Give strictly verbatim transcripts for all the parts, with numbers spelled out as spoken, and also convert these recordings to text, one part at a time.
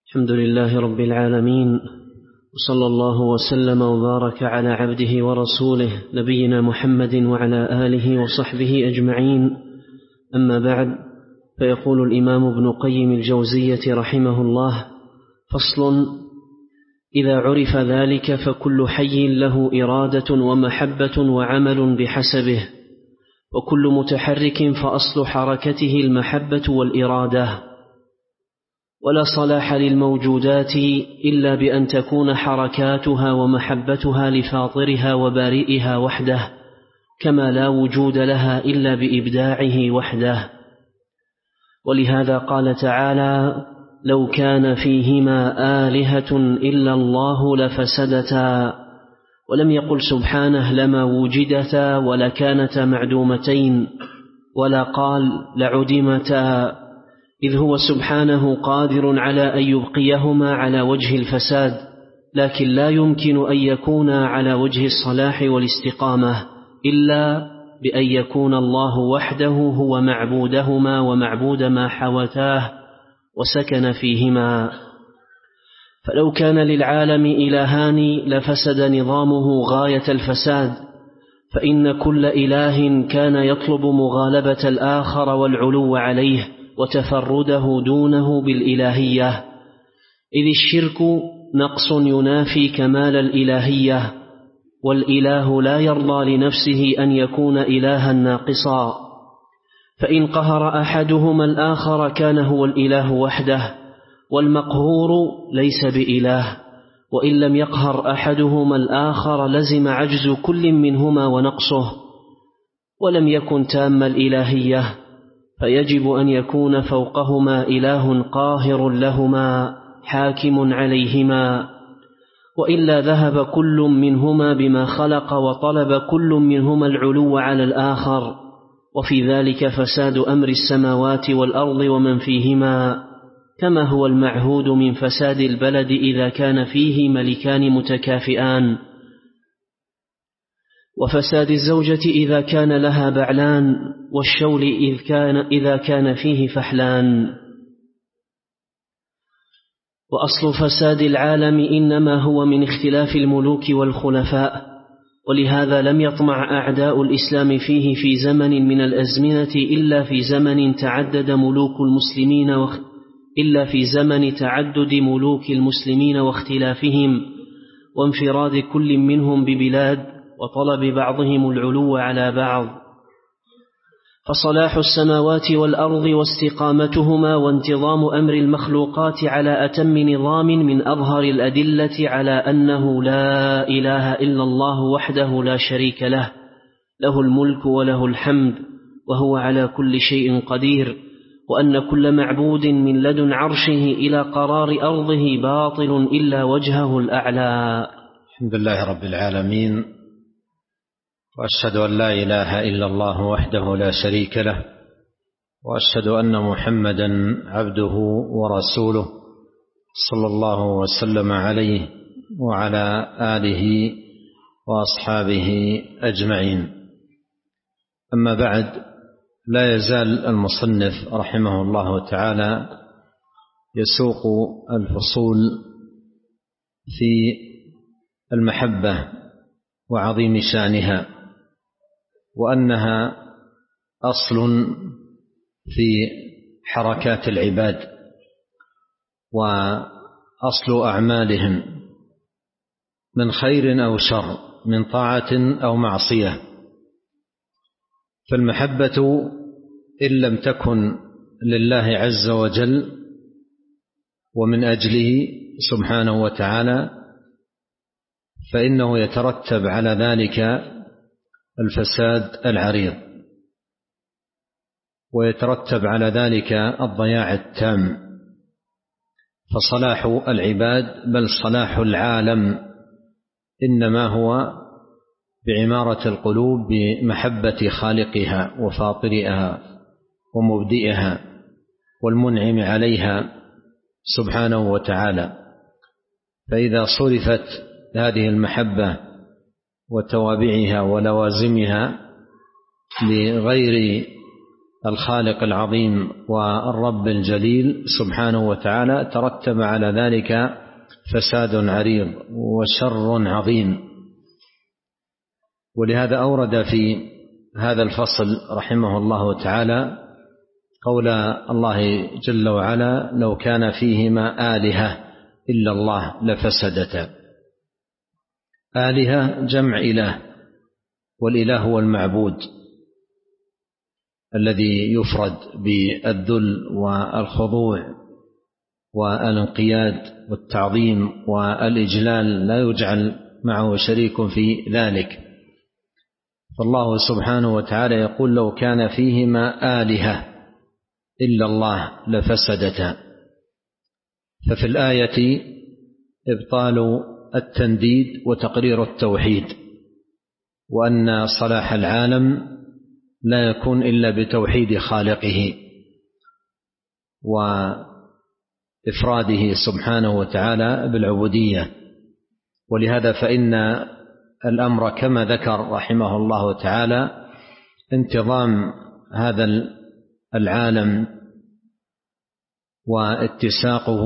الحمد لله رب العالمين، وصلى الله وسلم وبارك على عبده ورسوله نبينا محمد وعلى آله وصحبه أجمعين. أما بعد، فيقول الإمام ابن قيم الجوزية رحمه الله: فصل: إذا عرف ذلك فكل حي له إرادة ومحبة وعمل بحسبه، وكل متحرك فأصل حركته المحبة والإرادة. ولا صلاح للموجودات إلا بأن تكون حركاتها ومحبتها لفاطرها وبارئها وحده، كما لا وجود لها إلا بإبداعه وحده. ولهذا قال تعالى: لو كان فيهما آلهة إلا الله لفسدتا، ولم يقل سبحانه لما وجدتا ولكانتا معدومتين، ولا قال لعدمتا، إذ هو سبحانه قادر على أن يبقيهما على وجه الفساد، لكن لا يمكن أن يكونا على وجه الصلاح والاستقامة إلا بأن يكون الله وحده هو معبودهما ومعبود ما حوتاه وسكن فيهما. فلو كان للعالم إلهان لفسد نظامه غاية الفساد، فإن كل إله كان يطلب مغالبة الآخر والعلو عليه وتفرده دونه بالإلهية، إذ الشرك نقص ينافي كمال الإلهية، والإله لا يرضى لنفسه أن يكون إلها ناقصا، فإن قهر أحدهما الآخر كان هو الإله وحده، والمقهور ليس بإله، وإن لم يقهر أحدهما الآخر لزم عجز كل منهما ونقصه، ولم يكن تام الإلهية، فيجب أن يكون فوقهما إله قاهر لهما حاكم عليهما، وإلا ذهب كل منهما بما خلق وطلب كل منهما العلو على الآخر، وفي ذلك فساد أمر السماوات والأرض ومن فيهما، كما هو المعهود من فساد البلد إذا كان فيه ملكان متكافئان، وفساد الزوجة إذا كان لها بعلان، والشول إذ كان إذا كان فيه فحلان. وأصل فساد العالم إنما هو من اختلاف الملوك والخلفاء، ولهذا لم يطمع أعداء الإسلام فيه في زمن من الأزمنة إلا في زمن تعدد ملوك المسلمين وخ... إلا في زمن تعدد ملوك المسلمين واختلافهم وانفراد كل منهم ببلاد وطلب بعضهم العلو على بعض. فصلاح السماوات والأرض واستقامتهما وانتظام أمر المخلوقات على أتم نظام من أظهر الأدلة على أنه لا إله إلا الله وحده لا شريك له، له الملك وله الحمد وهو على كل شيء قدير، وأن كل معبود من لدن عرشه إلى قرار أرضه باطل إلا وجهه الأعلى. الحمد لله رب العالمين، وأشهد أن لا إله إلا الله وحده لا شريك له، وأشهد أن محمدا عبده ورسوله صلى الله وسلم عليه وعلى آله وأصحابه أجمعين. أما بعد، لا يزال المصنف رحمه الله تعالى يسوق الفصول في المحبة وعظيم شأنها، وأنها أصل في حركات العباد وأصل أعمالهم من خير أو شر، من طاعة أو معصية. فالمحبة إن لم تكن لله عز وجل ومن أجله سبحانه وتعالى، فإنه يترتب على ذلك الفساد العريض، ويترتب على ذلك الضياع التام. فصلاح العباد بل صلاح العالم إنما هو بعمارة القلوب بمحبة خالقها وفاطرها ومبدئها والمنعم عليها سبحانه وتعالى. فإذا صرفت هذه المحبة وتوابعها ولوازمها لغير الخالق العظيم والرب الجليل سبحانه وتعالى ترتب على ذلك فساد عريض وشر عظيم. ولهذا أورد في هذا الفصل رحمه الله تعالى قول الله جل وعلا: لو كان فيهما آلهة إلا الله لفسدتا. آلهة جمع إله، والإله هو المعبود الذي يفرد بالذل والخضوع والانقياد والتعظيم والإجلال، لا يجعل معه شريك في ذلك. فالله سبحانه وتعالى يقول: لو كان فيهما آلهة إلا الله لفسدتا. ففي الآية إبطال التنديد وتقرير التوحيد، وأن صلاح العالم لا يكون إلا بتوحيد خالقه وإفراده سبحانه وتعالى بالعبودية. ولهذا فإن الأمر كما ذكر رحمه الله تعالى انتظام هذا العالم واتساقه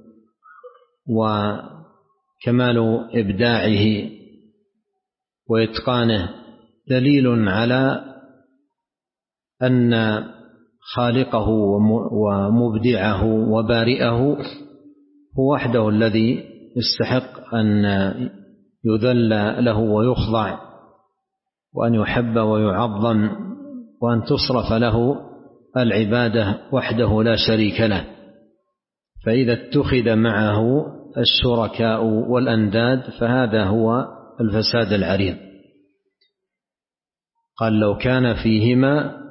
وكمال إبداعه وإتقانه دليل على أن خالقه ومبدعه وبارئه هو وحده الذي يستحق أن يذل له ويخضع، وأن يحب ويعظم، وأن تصرف له العبادة وحده لا شريك له. فإذا اتخذ معه الشركاء والأنداد فهذا هو الفساد العريض. قال: لو كان فيهما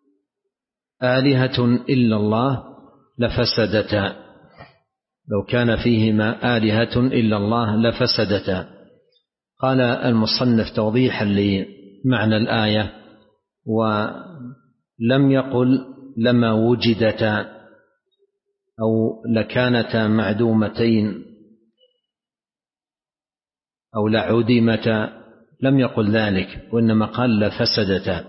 آلهة إلا الله لفسدتا. لو كان فيهما آلهة إلا الله لفسدتا. قال المصنف توضيحا لمعنى الآية: ولم يقل لما وجدتا أو لكانتا معدومتين أو لعدمتا، لم يقل ذلك، وإنما قال لفسدتا،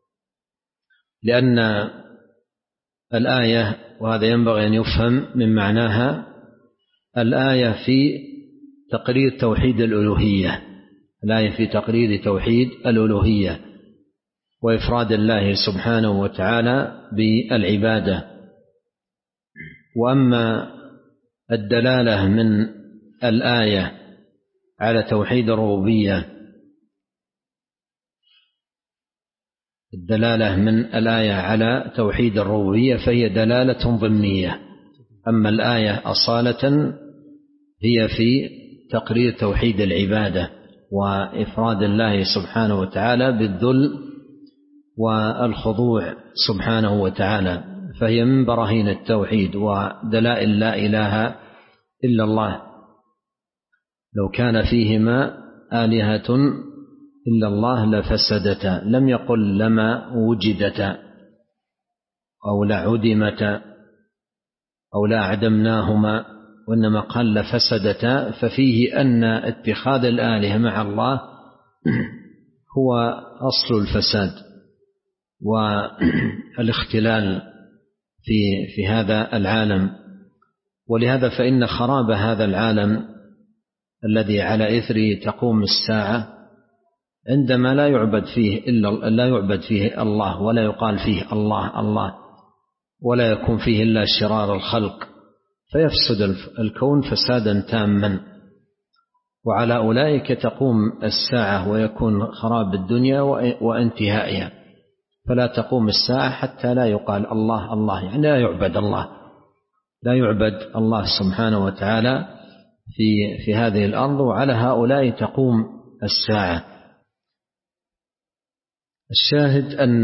لأن الآية، وهذا ينبغي أن يفهم من معناها، الآية في تقرير توحيد الألوهية، الآية في تقرير توحيد الألوهية وإفراد الله سبحانه وتعالى بالعبادة. وأما الدلالة من الآية على توحيد الربوبية، الدلالة من الآية على توحيد الربوبية فهي دلالة ضمنية. أما الآية أصالة هي في تقرير توحيد العبادة وإفراد الله سبحانه وتعالى بالذل والخضوع سبحانه وتعالى، فهي من براهين التوحيد ودلائل لا إله إلا الله. لو كان فيهما آلهة إلا الله لفسدتا. لم يقل لما وجدتا أو لعدمتا أو لا عدمناهما، وإنما قال لفسدتا، ففيه أن اتخاذ الآلهة مع الله هو أصل الفساد والاختلال في في هذا العالم. ولهذا فإن خراب هذا العالم الذي على إثره تقوم الساعة عندما لا يعبد فيه إلا لا يعبد فيه الله، ولا يقال فيه الله الله، ولا يكون فيه إلا شرار الخلق، فيفسد الكون فسادا تاما. وعلى أولئك تقوم الساعة ويكون خراب الدنيا وانتهائها. فلا تقوم الساعة حتى لا يقال الله الله، يعني لا يعبد الله، لا يعبد الله سبحانه وتعالى في في هذه الأرض، وعلى هؤلاء تقوم الساعة. الشاهد أن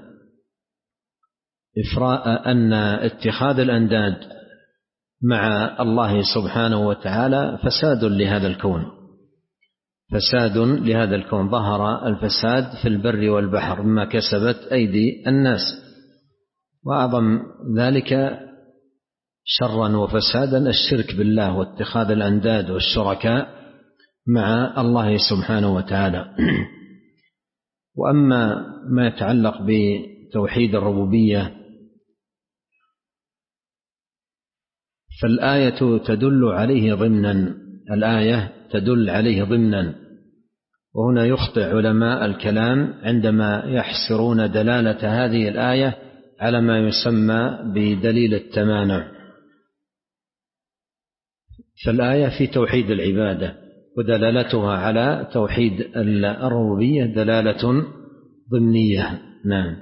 إفراء أن اتخاذ الأنداد مع الله سبحانه وتعالى فساد لهذا الكون، فساد لهذا الكون. ظهر الفساد في البر والبحر مما كسبت أيدي الناس، وأعظم ذلك شرا وفسادا الشرك بالله واتخاذ الأنداد والشركاء مع الله سبحانه وتعالى. وأما ما يتعلق توحيد الربوبية، فالآية تدل عليه ضمنا، الآية تدل عليه ضمنا. وهنا يخطئ علماء الكلام عندما يحصرون دلالة هذه الآية على ما يسمى بدليل التمانع، فالآية في توحيد العبادة، ودلالتها على توحيد الربوبية دلالة ضمنية. نعم.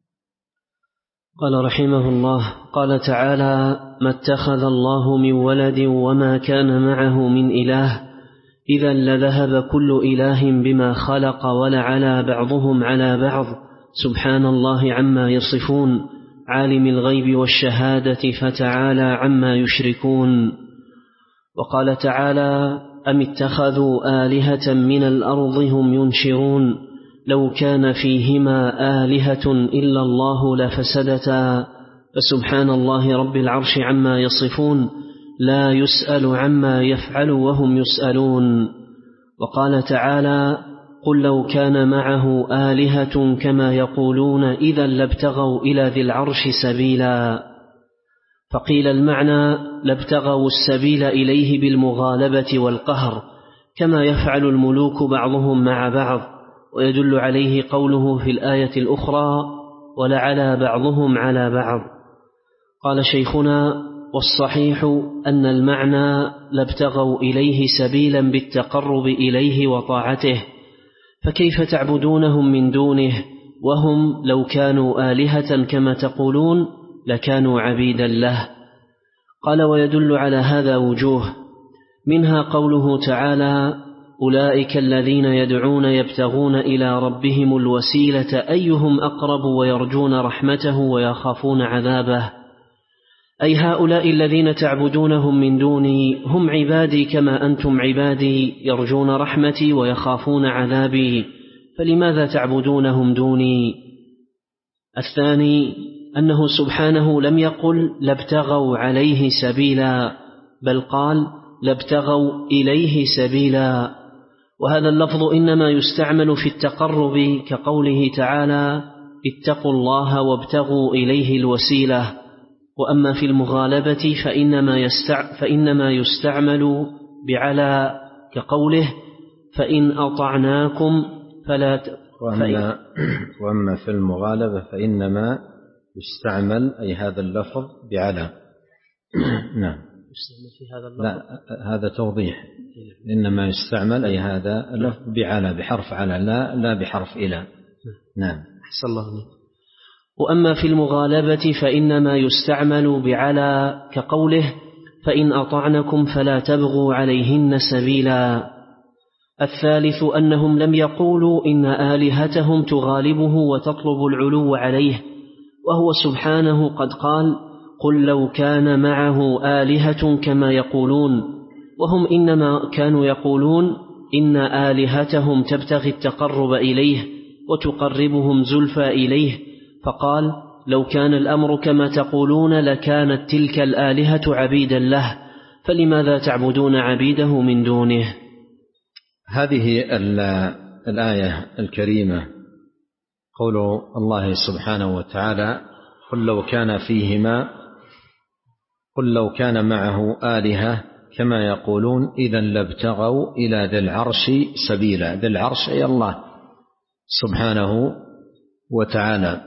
قال رحمه الله: قال تعالى: ما اتخذ الله من ولد وما كان معه من إله إذا لذهب كل إله بما خلق ولعلى بعضهم على بعض سبحان الله عما يصفون عالم الغيب والشهادة فتعالى عما يشركون. وقال تعالى: أم اتخذوا آلهة من الأرض هم ينشرون لو كان فيهما آلهة إلا الله لفسدتا فسبحان الله رب العرش عما يصفون لا يسأل عما يفعل وهم يسألون. وقال تعالى: قل لو كان معه آلهة كما يقولون إذا لابتغوا إلى ذي العرش سبيلا. فقيل المعنى لابتغوا السبيل إليه بالمغالبة والقهر كما يفعل الملوك بعضهم مع بعض، ويدل عليه قوله في الآية الأخرى: ولعلى بعضهم على بعض. قال شيخنا: والصحيح أن المعنى لابتغوا إليه سبيلا بالتقرب إليه وطاعته، فكيف تعبدونهم من دونه وهم لو كانوا آلهة كما تقولون لكانوا عبيدا له؟ قال: ويدل على هذا وجوه، منها قوله تعالى: أولئك الذين يدعون يبتغون إلى ربهم الوسيلة أيهم أقرب ويرجون رحمته ويخافون عذابه، أي هؤلاء الذين تعبدونهم من دوني هم عبادي كما أنتم عبادي يرجون رحمتي ويخافون عذابي، فلماذا تعبدونهم دوني؟ الثاني أنه سبحانه لم يقل لابتغوا عليه سبيلا، بل قال لابتغوا إليه سبيلا، وهذا اللفظ إنما يستعمل في التقرب كقوله تعالى: اتقوا الله وابتغوا إليه الوسيلة. وأما في المغالبة فإنما, يستع... فإنما يستعمل بعلى كقوله: فإن أطعناكم فلا ت... وأما... وأما في المغالبة فإنما يستعمل أي هذا اللفظ بعلى. نعم. في هذا اللفظ؟ لا، هذا توضيح. إنما يستعمل أي هذا اللفظ بعلى بحرف على، لا لا بحرف إلى. نعم. أحسن الله عليك. وأما في المغالبة فإنما يستعمل بعلى كقوله: فإن أطعنكم فلا تبغوا عليهن سبيلا. الثالث أنهم لم يقولوا إن آلهتهم تغالبه وتطلب العلو عليه، وهو سبحانه قد قال: قل لو كان معه آلهة كما يقولون، وهم إنما كانوا يقولون إن آلهتهم تبتغي التقرب إليه وتقربهم زلفى إليه، فقال: لو كان الأمر كما تقولون لكانت تلك الآلهة عبيدا له، فلماذا تعبدون عبيده من دونه؟ هذه الآية الكريمة قول الله سبحانه وتعالى: قل لو كان فيهما قل لو كان معه آلهة كما يقولون إذا لابتغوا إلى ذي العرش سبيلا. ذي العرش أي الله سبحانه وتعالى.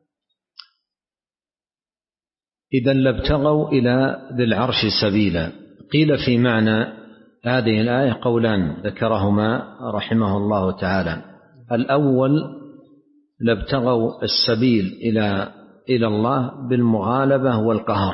إذا لابتغوا إلى ذي العرش سبيلا. قيل في معنى هذه الآية قولان ذكرهما رحمه الله تعالى: الأول لابتغوا السبيل إلى إلى الله بالمغالبة والقهر،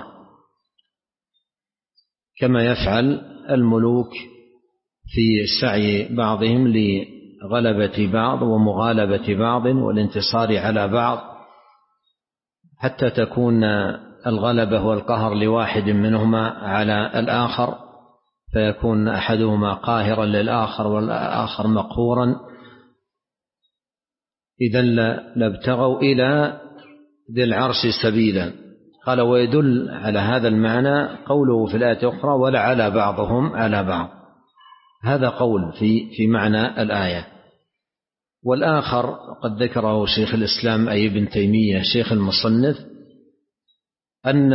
كما يفعل الملوك في سعي بعضهم لغلبة بعض ومغالبة بعض والانتصار على بعض، حتى تكون الغلبة والقهر لواحد منهما على الآخر، فيكون أحدهما قاهرا للآخر والآخر مقهورا. إذن لابتغوا إلى ذي العرش سبيلا. قال: ويدل على هذا المعنى قوله في الآية الأخرى: ولعلى بعضهم على بعض. هذا قول في في معنى الآية. والآخر قد ذكره شيخ الإسلام أي ابن تيمية شيخ المصنف أن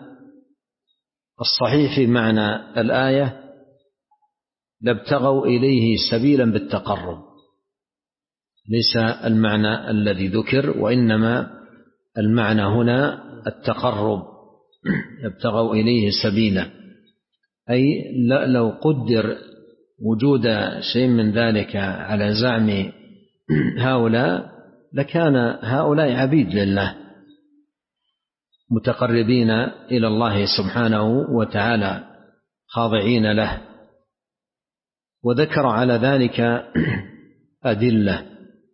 الصحيح في معنى الآية لابتغوا إليه سبيلا بالتقرب، ليس المعنى الذي ذكر، وإنما المعنى هنا التقرب، يبتغوا إليه سبيلا، أي لو قدر وجود شيء من ذلك على زعم هؤلاء لكان هؤلاء عبيد لله متقربين إلى الله سبحانه وتعالى خاضعين له. وذكر على ذلك أدلة،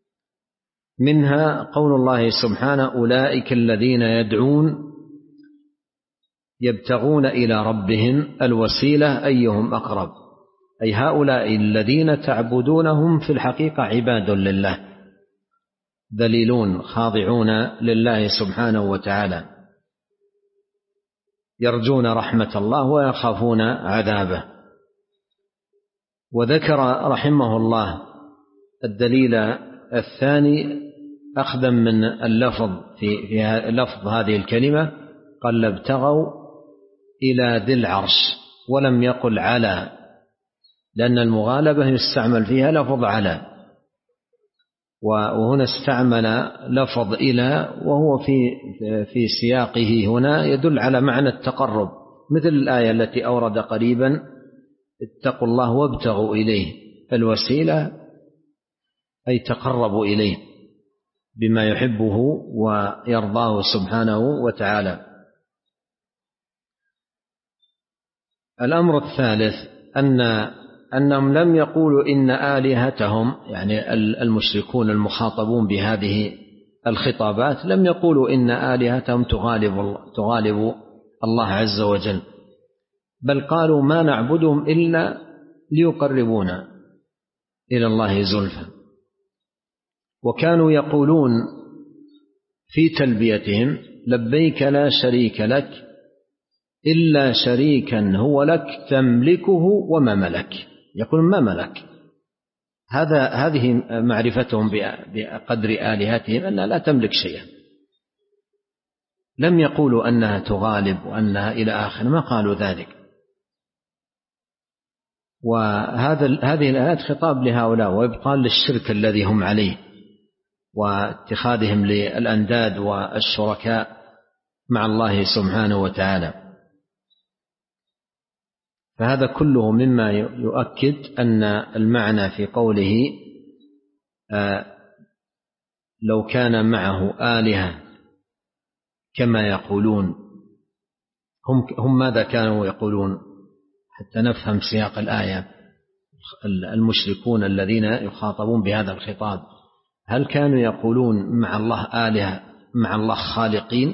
منها قول الله سبحانه أولئك الذين يدعون يبتغون إلى ربهم الوسيلة أيهم أقرب، أي هؤلاء الذين تعبدونهم في الحقيقة عباد لله ذليلون خاضعون لله سبحانه وتعالى، يرجون رحمة الله ويخافون عذابه. وذكر رحمه الله الدليل الثاني أخذا من اللفظ في, في لفظ هذه الكلمة، قال ابتغوا إلى ذي العرش ولم يقل على، لأن المغالبة يستعمل فيها لفظ على، وهنا استعمل لفظ إلى وهو في في سياقه هنا يدل على معنى التقرب، مثل الآية التي أورد قريبا اتقوا الله وابتغوا إليه الوسيلة، أي تقربوا إليه بما يحبه ويرضاه سبحانه وتعالى. الأمر الثالث أن أنهم لم يقولوا إن آلهتهم، يعني المشركون المخاطبون بهذه الخطابات، لم يقولوا إن آلهتهم تغالب تغالب الله عز وجل، بل قالوا ما نعبدهم إلا ليقربونا إلى الله زلفى. وكانوا يقولون في تلبيتهم لبيك لا شريك لك إلا شريكا هو لك تملكه وما ملك، يقول ما ملك. هذا هذه معرفتهم بقدر آلهتهم أنها لا تملك شيئا، لم يقولوا أنها تغالب وأنها إلى آخر، ما قالوا ذلك. وهذا هذه الآيات خطاب لهؤلاء وإبطال للشرك الذي هم عليه واتخاذهم للأنداد والشركاء مع الله سبحانه وتعالى. فهذا كله مما يؤكد أن المعنى في قوله آه لو كان معه آلهة كما يقولون، هم, هم ماذا كانوا يقولون حتى نفهم سياق الآية. المشركون الذين يخاطبون بهذا الخطاب هل كانوا يقولون مع الله آلهة، مع الله خالقين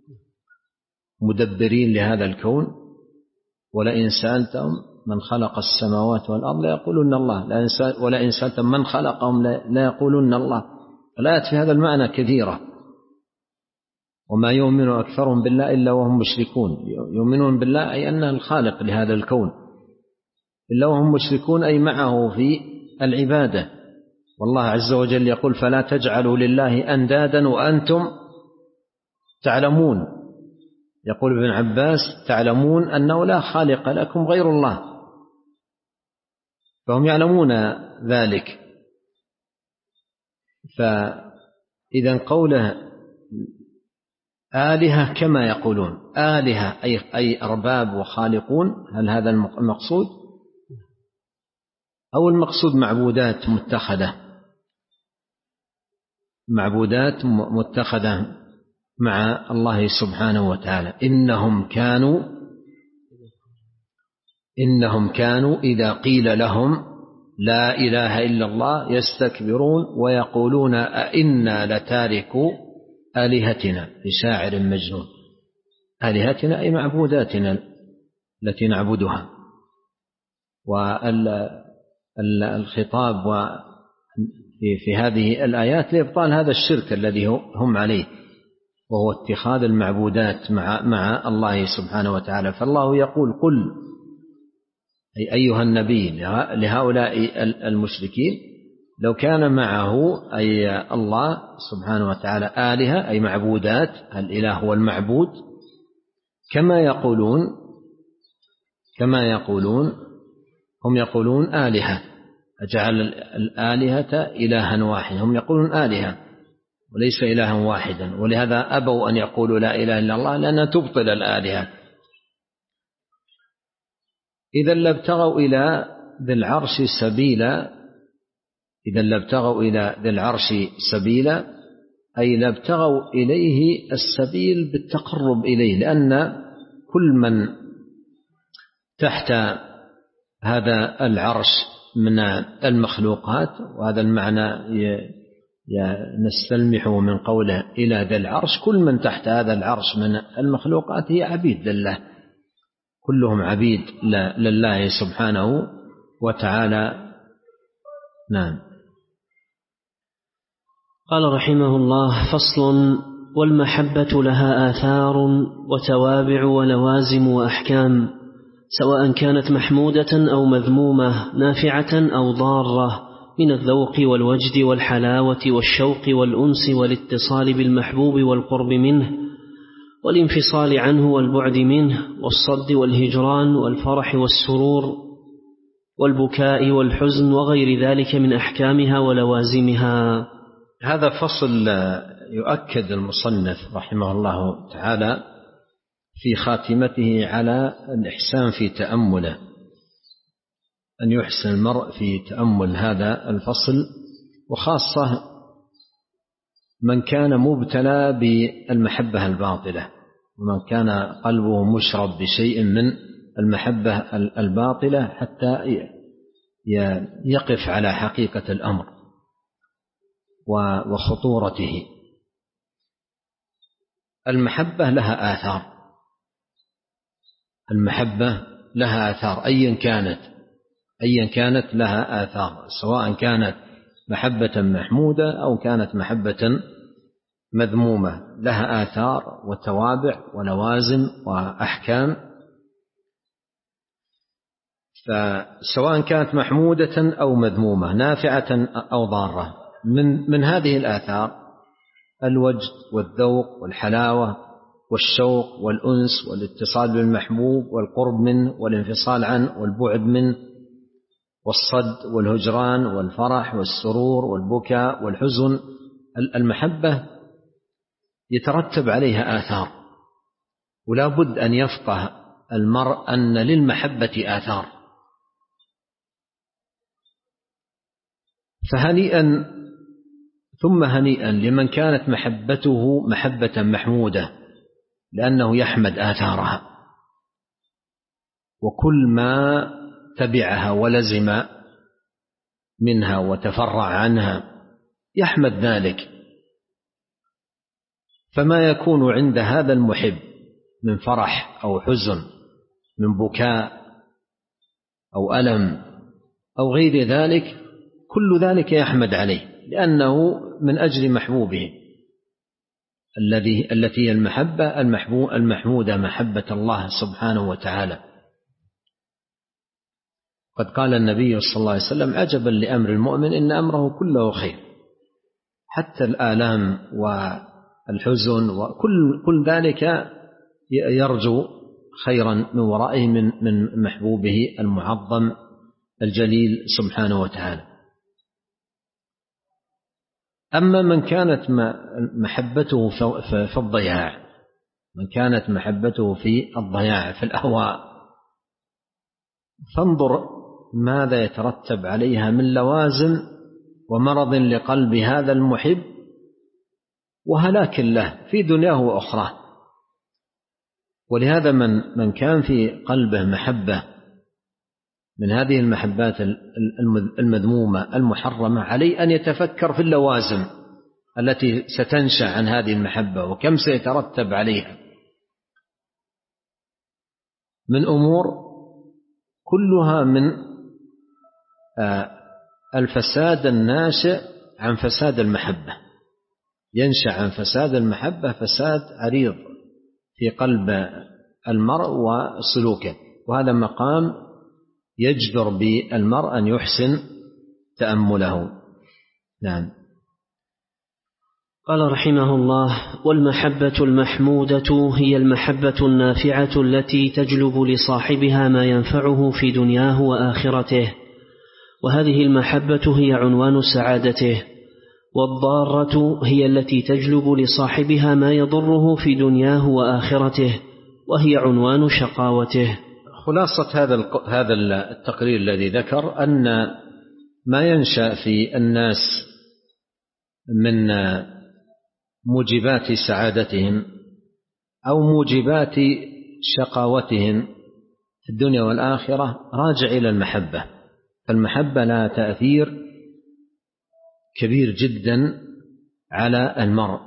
مدبرين لهذا الكون؟ ولئن سألتهم من خلق السماوات والأرض ليقولون الله، ولئن سألتهم من خلقهم لا يقولون الله. الآيات في هذا المعنى كثيرة. وما يؤمن أكثرهم بالله إلا وهم مشركون، يؤمنون بالله أي أنه الخالق لهذا الكون، إلا وهم مشركون أي معه في العبادة. والله عز وجل يقول فلا تجعلوا لله أندادا وأنتم تعلمون. يقول ابن عباس تعلمون أنه لا خالق لكم غير الله، فهم يعلمون ذلك. فإذا قوله آلهة كما يقولون، آلهة أي, أي أرباب وخالقون، هل هذا المقصود؟ أو المقصود معبودات متخذة، معبودات متخذة مع الله سبحانه وتعالى. إنهم كانوا إنهم كانوا إذا قيل لهم لا إله إلا الله يستكبرون ويقولون أئنا لتاركو آلهتنا لشاعر مجنون. آلهتنا أي معبوداتنا التي نعبدها. والخطاب في هذه الآيات لإبطال هذا الشرك الذي هم عليه، وهو اتخاذ المعبودات مع, مع الله سبحانه وتعالى. فالله يقول قل أي أيها النبي لهؤلاء المشركين لو كان معه أي الله سبحانه وتعالى آلهة أي معبودات، الإله هو المعبود كما يقولون كما يقولون هم يقولون آلهة، أجعل الآلهة إلها واحدا، هم يقولون آلهة وليس إلها واحدا، ولهذا أبوا أن يقولوا لا إله إلا الله لأنها تبطل الآلهة. إذا لابتغوا إلى ذي العرش سبيلا إذا لابتغوا إلى ذي العرش سبيلا أي لابتغوا إليه السبيل بالتقرب إليه، لأن كل من تحت هذا العرش من المخلوقات، وهذا المعنى نستلمحه من قوله إلى ذي العرش، كل من تحت هذا العرش من المخلوقات هي عبيد لله، كلهم عبيد لله سبحانه وتعالى. نعم. قال رحمه الله: فصل: والمحبة لها آثار وتوابع ولوازم وأحكام، سواء كانت محمودة أو مذمومة، نافعة أو ضارة، من الذوق والوجد والحلاوة والشوق والأنس والاتصال بالمحبوب والقرب منه والانفصال عنه والبعد منه والصد والهجران والفرح والسرور والبكاء والحزن وغير ذلك من أحكامها ولوازمها. هذا فصل يؤكد المصنف رحمه الله تعالى في خاتمته على الإحسان في تأمله، أن يحسن المرء في تأمل هذا الفصل، وخاصة من كان مبتلى بالمحبة الباطلة، ومن كان قلبه مشرب بشيء من المحبة الباطلة حتى يقف على حقيقة الأمر وخطورته. المحبة لها آثار، المحبة لها آثار أيا كانت أيا كانت لها آثار، سواء كانت محبة محمودة أو كانت محبة مذمومة، لها آثار وتوابع ولوازم وأحكام. فسواء كانت محمودة أو مذمومة، نافعة أو ضارة، من من هذه الآثار الوجد والذوق والحلاوة والشوق والأنس والاتصال بالمحبوب والقرب منه والانفصال عنه والبعد منه والصد والهجران والفرح والسرور والبكاء والحزن. المحبة يترتب عليها آثار، ولا بد أن يفقه المرء أن للمحبة آثار. فهنيئا ثم هنيئا لمن كانت محبته محبة محمودة، لأنه يحمد آثارها، وكل ما تبعها ولزم منها وتفرع عنها يحمد ذلك. فما يكون عند هذا المحب من فرح أو حزن، من بكاء أو ألم أو غير ذلك، كل ذلك يحمد عليه، لأنه من أجل محبوبه الذي التي المحبة المحمودة محبة الله سبحانه وتعالى. قد قال النبي صلى الله عليه وسلم: عجبا لأمر المؤمن إن أمره كله خير، حتى الآلام والحزن وكل كل ذلك يرجو خيرا من ورائه من من محبوبه المعظم الجليل سبحانه وتعالى. أما من كانت محبته في الضياع، من كانت محبته في الضياع في الأهواء، فانظر ماذا يترتب عليها من لوازم ومرض لقلب هذا المحب وهلاك له في دنياه وأخراه. ولهذا من من كان في قلبه محبة من هذه المحبات المذمومة المحرمة، عليه أن يتفكر في اللوازم التي ستنشأ عن هذه المحبة وكم سيترتب عليها من أمور، كلها من الفساد الناشئ عن فساد المحبة. ينشأ عن فساد المحبة فساد عريض في قلب المرء وسلوكه، وهذا مقام يجدر بالمرء أن يحسن تأمله. نعم. قال رحمه الله: والمحبة المحمودة هي المحبة النافعة التي تجلب لصاحبها ما ينفعه في دنياه وآخرته، وهذه المحبة هي عنوان سعادته. والضارة هي التي تجلب لصاحبها ما يضره في دنياه وآخرته، وهي عنوان شقاوته. خلاصة هذا هذا التقرير الذي ذكر أن ما ينشأ في الناس من موجبات سعادتهم أو موجبات شقاوتهم في الدنيا والآخرة راجع إلى المحبة. فالمحبة لها تأثير كبير جدا على المرء،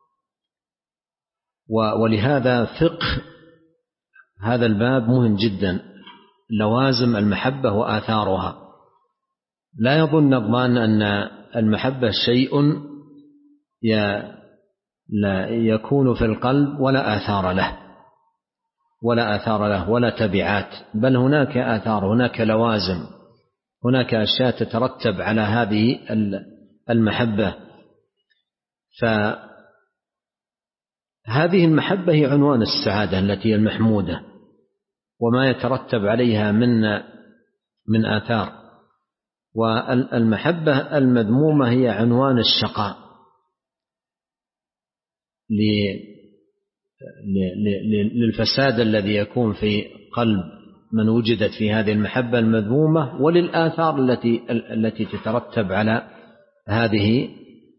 ولهذا فقه هذا الباب مهم جدا، لوازم المحبة وآثارها. لا يظن الظان أن المحبة شيء لا يكون في القلب ولا آثار له ولا آثار له ولا تبعات، بل هناك آثار، هناك لوازم، هناك أشياء تترتب على هذه المحبة. فهذه المحبة هي عنوان السعادة التي هي المحمودة، وما يترتب عليها من من آثار. والمحبة المذمومة هي عنوان الشقاء للفساد الذي يكون في قلب من وجدت في هذه المحبة المذمومة، وللآثار التي التي تترتب على هذه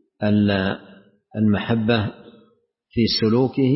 المحبة في سلوكه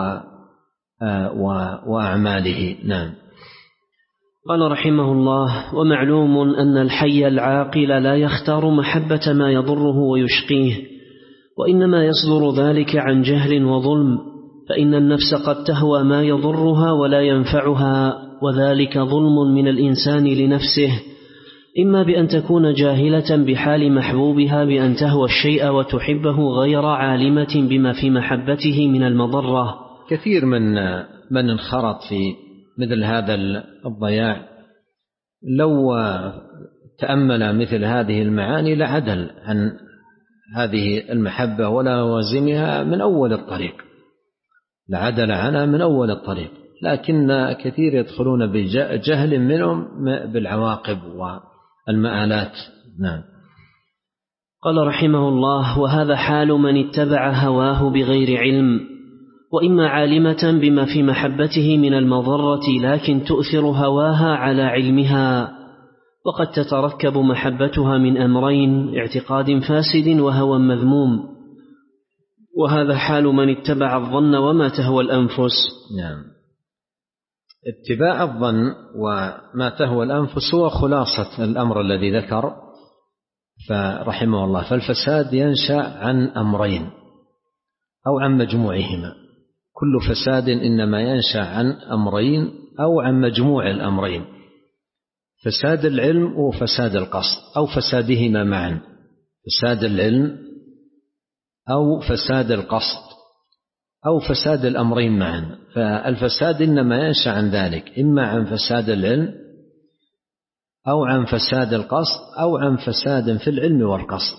وأعماله. نعم. قال رحمه الله: ومعلوم أن الحي العاقل لا يختار محبة ما يضره ويشقيه، وإنما يصدر ذلك عن جهل وظلم، فإن النفس قد تهوى ما يضرها ولا ينفعها، وذلك ظلم من الإنسان لنفسه، إما بأن تكون جاهلة بحال محبوبها بأن تهوى الشيء وتحبه غير عالمة بما في محبته من المضرة. كثير من من انخرط في مثل هذا الضياع لو تأمل مثل هذه المعاني لعدل عن هذه المحبة ولا وازمها من أول الطريق، لعدل عنها من أول الطريق، لكن كثير يدخلون بجهل منهم بالعواقب والمآلات. نعم. قال رحمه الله: وهذا حال من اتبع هواه بغير علم، وإما عالمة بما في محبته من المضرة لكن تؤثر هواها على علمها، وقد تتركب محبتها من أمرين: اعتقاد فاسد وهوى مذموم، وهذا حال من اتبع الظن وما تهوى الأنفس. نعم. اتباع الظن وما تهوى الأنفس هو خلاصة الأمر الذي ذكر فرحمه الله. فالفساد ينشأ عن أمرين أو عن مجموعهما، كل فساد إنما ينشأ عن أمرين أو عن مجموع الأمرين: فساد العلم وفساد القصد، أو فسادهما معا، فساد العلم أو فساد القصد أو فساد الأمرين معا. فالفساد إنما ينشأ عن ذلك، إما عن فساد العلم أو عن فساد القصد أو عن فساد في العلم والقصد.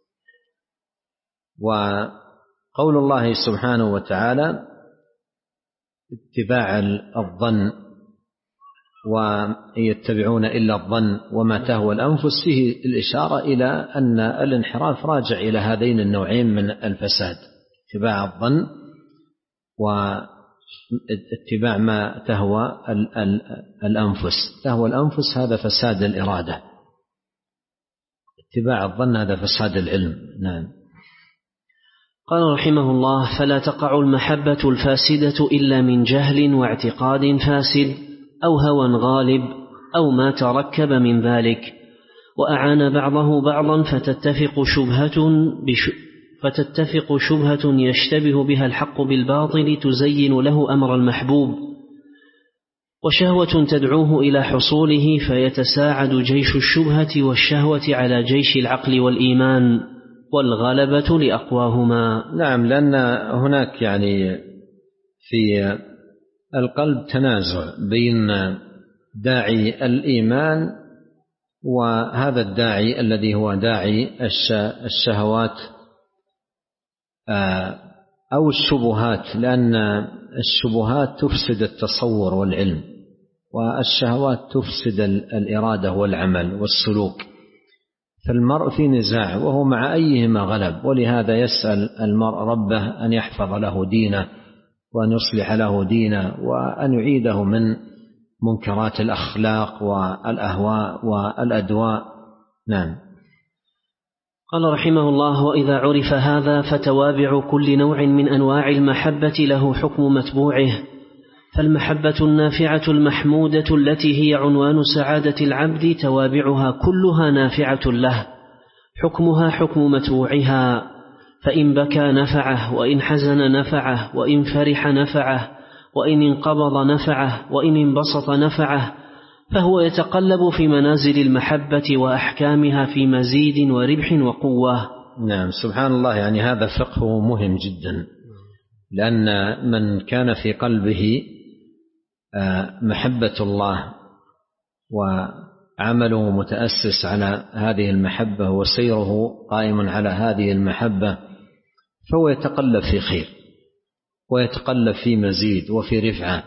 وقول الله سبحانه وتعالى: اتباع الظن ويتبعون إلا الظن وما تهوى الأنفس، فيه الإشارة إلى أن الانحراف راجع إلى هذين النوعين من الفساد: اتباع الظن واتباع ما تهوى الأنفس. تهوى الأنفس هذا فساد الإرادة، اتباع الظن هذا فساد العلم. نعم. قال رحمه الله: فلا تقع المحبة الفاسدة إلا من جهل واعتقاد فاسد أو هوى غالب أو ما تركب من ذلك، وأعان بعضه بعضا فتتفق شبهة, بش فتتفق شبهة يشتبه بها الحق بالباطل تزين له أمر المحبوب، وشهوة تدعوه إلى حصوله، فيتساعد جيش الشبهة والشهوة على جيش العقل والإيمان، والغلبة لأقواهما. نعم. لأن هناك يعني في القلب تنازع بين داعي الإيمان وهذا الداعي الذي هو داعي الشهوات أو الشبهات، لأن الشبهات تفسد التصور والعلم، والشهوات تفسد الإرادة والعمل والسلوك، فالمرء في نزاع وهو مع أيهما غلب، ولهذا يسأل المرء ربه أن يحفظ له دينه وأن يصلح له دينه وأن يعيده من منكرات الأخلاق والأهواء والأدواء. نعم. قال رحمه الله: وإذا عرف هذا فتوابع كل نوع من أنواع المحبة له حكم متبوعه، فالمحبة النافعة المحمودة التي هي عنوان سعادة العبد توابعها كلها نافعة له، حكمها حكم متبوعها، فإن بكى نفعه، وإن حزن نفعه، وإن فرح نفعه، وإن انقبض نفعه، وإن انبسط نفعه، فهو يتقلب في منازل المحبة وأحكامها في مزيد وربح وقوة. نعم، سبحان الله. يعني هذا فقه مهم جدا، لأن من كان في قلبه محبة الله وعمله متأسس على هذه المحبة وسيره قائم على هذه المحبة، فهو يتقلب في خير ويتقلب في مزيد وفي رفعة،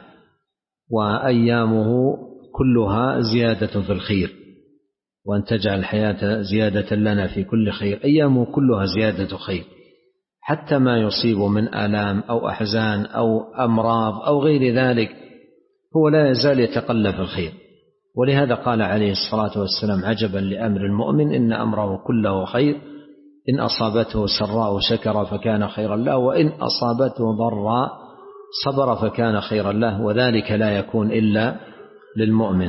وأيامه كلها زيادة في الخير، وأن تجعل الحياة زيادة لنا في كل خير. أيامه كلها زيادة خير، حتى ما يصيب من آلام أو أحزان أو أمراض أو غير ذلك هو لا يزال يتقلب في الخير. ولهذا قال عليه الصلاة والسلام: عجبا لأمر المؤمن إن أمره كله خير، إن أصابته سراء شكر فكان خيرا له، وإن أصابته ضراء صبر فكان خيرا له، وذلك لا يكون إلا للمؤمن.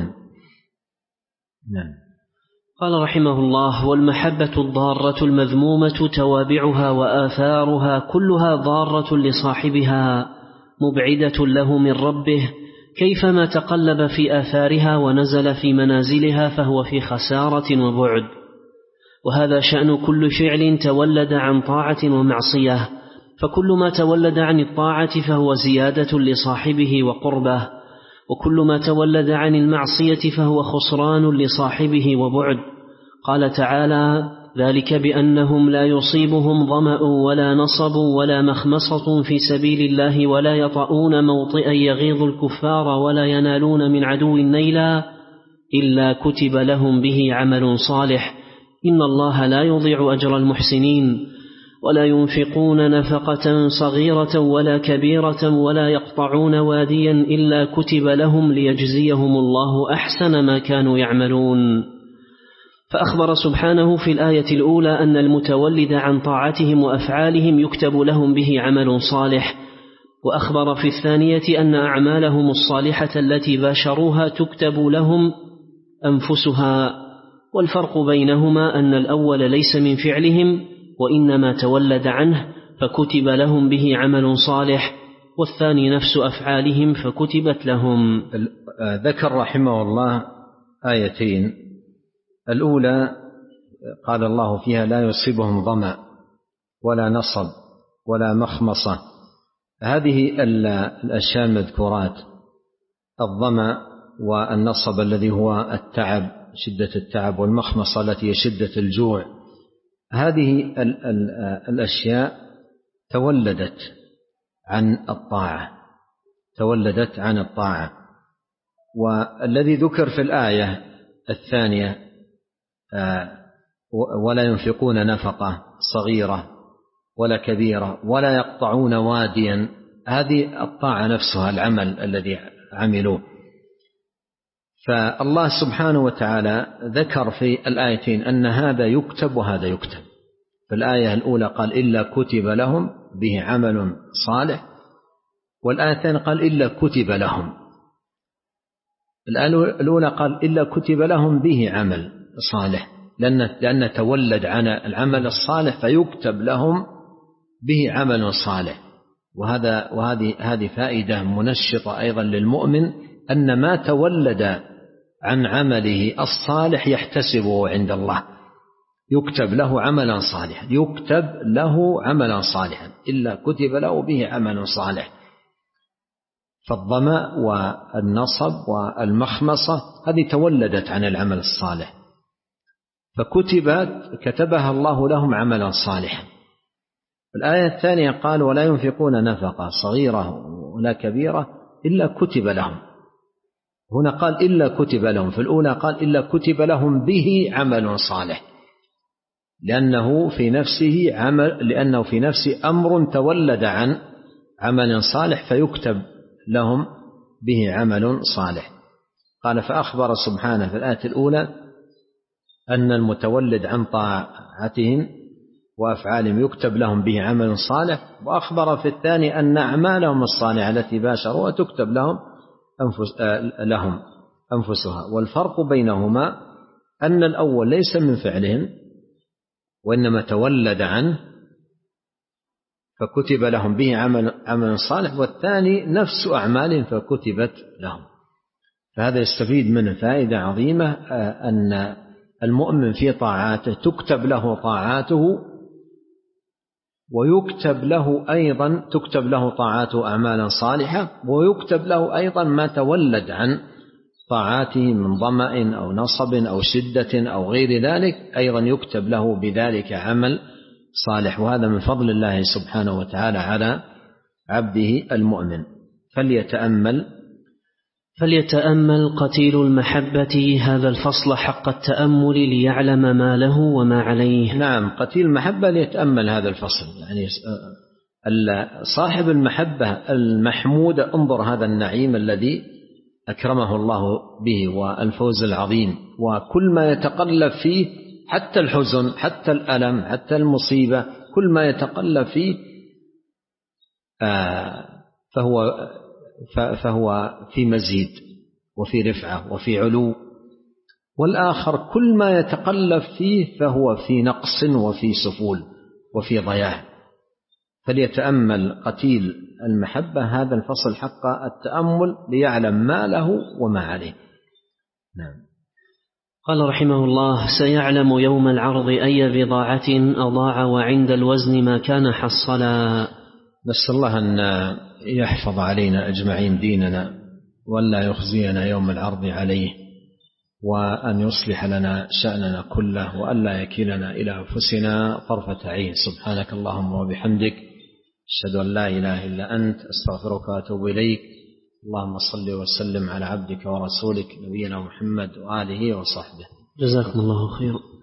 نعم. قال رحمه الله: والمحبة الضارة المذمومة توابعها وآثارها كلها ضارة لصاحبها مبعدة له من ربه، كيفما تقلب في آثارها ونزل في منازلها فهو في خسارة وبعد. وهذا شأن كل فعل تولد عن طاعة ومعصية، فكل ما تولد عن الطاعة فهو زيادة لصاحبه وقربه، وكل ما تولد عن المعصية فهو خسران لصاحبه وبعد. قال تعالى: ذلك بأنهم لا يصيبهم ظمأ ولا نصب ولا مخمصة في سبيل الله ولا يطؤون موطئا يغيظ الكفار ولا ينالون من عدو نيلا إلا كتب لهم به عمل صالح، إن الله لا يضيع أجر المحسنين. ولا ينفقون نفقة صغيرة ولا كبيرة ولا يقطعون واديا إلا كتب لهم ليجزيهم الله أحسن ما كانوا يعملون. فأخبر سبحانه في الآية الأولى أن المتولد عن طاعتهم وأفعالهم يكتب لهم به عمل صالح، وأخبر في الثانية أن أعمالهم الصالحة التي باشروها تكتب لهم أنفسها. والفرق بينهما أن الأول ليس من فعلهم وإنما تولد عنه فكتب لهم به عمل صالح، والثاني نفس أفعالهم فكتبت لهم. ذكر رحمه الله آيتين. الأولى قال الله فيها: لا يصيبهم ظمأ ولا نصب ولا مخمصة. هذه الأشياء المذكورات، الظمأ والنصب الذي هو التعب، شدة التعب، والمخمصة التي هي شدة الجوع، هذه الأشياء تولدت عن الطاعة تولدت عن الطاعة. والذي ذكر في الآية الثانية: ولا ينفقون نفقة صغيرة ولا كبيرة ولا يقطعون واديا، هذه الطاعة نفسها، العمل الذي عملوه. فالله سبحانه وتعالى ذكر في الآيتين أن هذا يكتب وهذا يكتب. في الآية الأولى قال: إلا كتب لهم به عمل صالح، والآية الثانية قال: إلا كتب لهم. الآية الأولى قال: إلا كتب لهم به عمل صالح، لأن, لأن تولد عن العمل الصالح فيكتب لهم به عمل صالح. وهذا وهذه هذه فائدة منشطة أيضا للمؤمن، أن ما تولد عن عمله الصالح يحتسبه عند الله، يكتب له عملا صالحا، يكتب له عملا صالحا، إلا كتب له به عمل صالح. فالظمأ والنصب والمخمصة هذه تولدت عن العمل الصالح، فكتبت كتبها الله لهم عملا صالحا. الآية الثانية قال ولا ينفقون نفقة صغيرة ولا كبيرة إلا كتب لهم. هنا قال إلا كتب لهم، في الأولى قال إلا كتب لهم به عمل صالح، لأنه في نفسه عمل لأنه في نفسه أمر تولد عن عمل صالح فيكتب لهم به عمل صالح. قال فأخبر سبحانه في الآية الأولى أن المتولد عن طاعتهم وأفعالهم يكتب لهم به عمل صالح، وأخبر في الثاني أن أعمالهم الصالحة التي باشروها تكتب لهم أنفس لهم أنفسها. والفرق بينهما أن الأول ليس من فعلهم وإنما تولد عنه فكتب لهم به عمل عمل صالح، والثاني نفس أعمالهم فكتبت لهم. فهذا يستفيد منه فائدة عظيمة، أن المؤمن في طاعاته تكتب له طاعاته ويكتب له أيضا تكتب له طاعاته أعمالا صالحة، ويكتب له أيضا ما تولد عن طاعاته من ظمأ أو نصب أو شدة أو غير ذلك، أيضا يكتب له بذلك عمل صالح. وهذا من فضل الله سبحانه وتعالى على عبده المؤمن. فليتأمل فليتأمل قتيل المحبة هذا الفصل حق التأمل ليعلم ما له وما عليه. نعم، قتيل المحبة ليتأمل هذا الفصل، يعني صاحب المحبة المحمودة انظر هذا النعيم الذي أكرمه الله به والفوز العظيم، وكل ما يتقلب فيه حتى الحزن حتى الألم حتى المصيبة كل ما يتقلب فيه فهو فهو في مزيد وفي رفعة وفي علو، والآخر كل ما يتقلب فيه فهو في نقص وفي سفول وفي ضياع. فليتأمل قتيل المحبة هذا الفصل حق التأمل ليعلم ما له وما عليه. نعم. قال رحمه الله سيعلم يوم العرض أي بضاعة أضاع وعند الوزن ما كان حصلا. نسأل الله أن يحفظ علينا أجمعين ديننا ولا يخزينا يوم العرض عليه، وأن يصلح لنا شأننا كله، وألا يكلنا إلى أنفسنا طرفة عين. سبحانك اللهم وبحمدك أشهد أن لا إله إلا أنت أستغفرك وأتوب إليك. اللهم صل وسلم على عبدك ورسولك نبينا محمد وآله وصحبه. جزاكم الله خيرا.